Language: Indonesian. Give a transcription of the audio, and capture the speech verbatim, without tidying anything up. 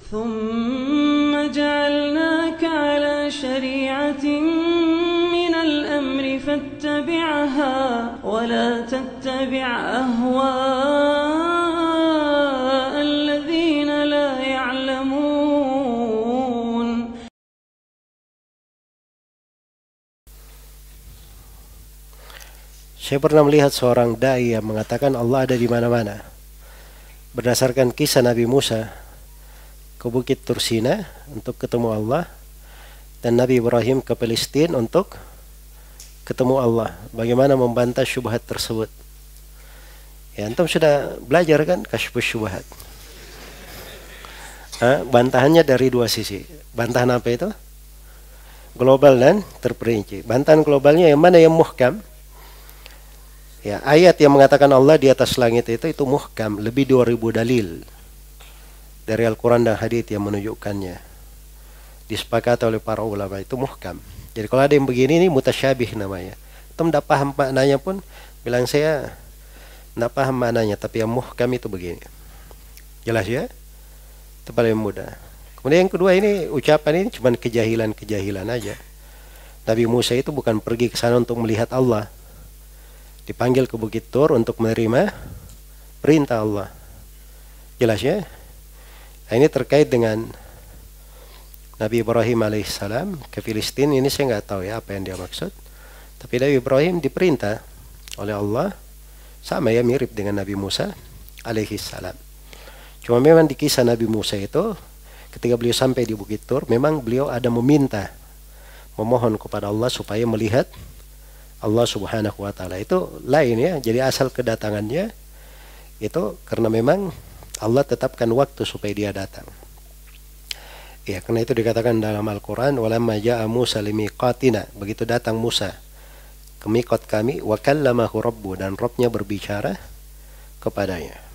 ثم جعلناك على شريعة من الأمر فاتبعها ولا تتبع أهواء الذين لا يعلمون. Saya pernah melihat seorang dai yang mengatakan Allah ada di mana-mana. Berdasarkan kisah Nabi Musa ke Bukit Tursina untuk ketemu Allah, dan Nabi Ibrahim ke Palestina untuk ketemu Allah. Bagaimana membantah syubhat tersebut? Ya, antum sudah belajar kan kasyfus syubhat? Ha, bantahannya dari dua sisi. Bantahan apa itu? Global dan terperinci. Bantahan globalnya yang mana yang muhkam? Ya, ayat yang mengatakan Allah di atas langit itu itu muhkam, lebih dua ribu dalil dari Al-Quran dan hadits yang menunjukkannya. Disepakati oleh para ulama itu muhkam. Jadi kalau ada yang begini ini mutasyabih namanya. Itu tidak paham maknanya pun bilang saya tidak paham maknanya, tapi yang muhkam itu begini. Jelas ya? Itu paling mudah. Kemudian yang kedua, ini ucapan ini cuma kejahilan-kejahilan aja. Nabi Musa itu bukan pergi ke sana untuk melihat Allah. Dipanggil ke Bukit Tur untuk menerima perintah Allah. Jelas ya? Nah, ini terkait dengan Nabi Ibrahim alaihissalam ke Filistin. Ini saya nggak tahu ya apa yang dia maksud. Tapi Nabi Ibrahim diperintah oleh Allah, sama ya, mirip dengan Nabi Musa alaihissalam. Cuma memang di kisah Nabi Musa itu, ketika beliau sampai di Bukit Tur, memang beliau ada meminta, memohon kepada Allah supaya melihat Allah subhanahu wa ta'ala. Itu lain ya. Jadi asal kedatangannya itu karena memang Allah tetapkan waktu supaya dia datang. Ya, karena itu dikatakan dalam Al-Quran, walamma ja'a Musa limiqatina, begitu datang Musa ke miqat kami, wa kallamahu rabbu, dan Rabbnya berbicara kepadanya.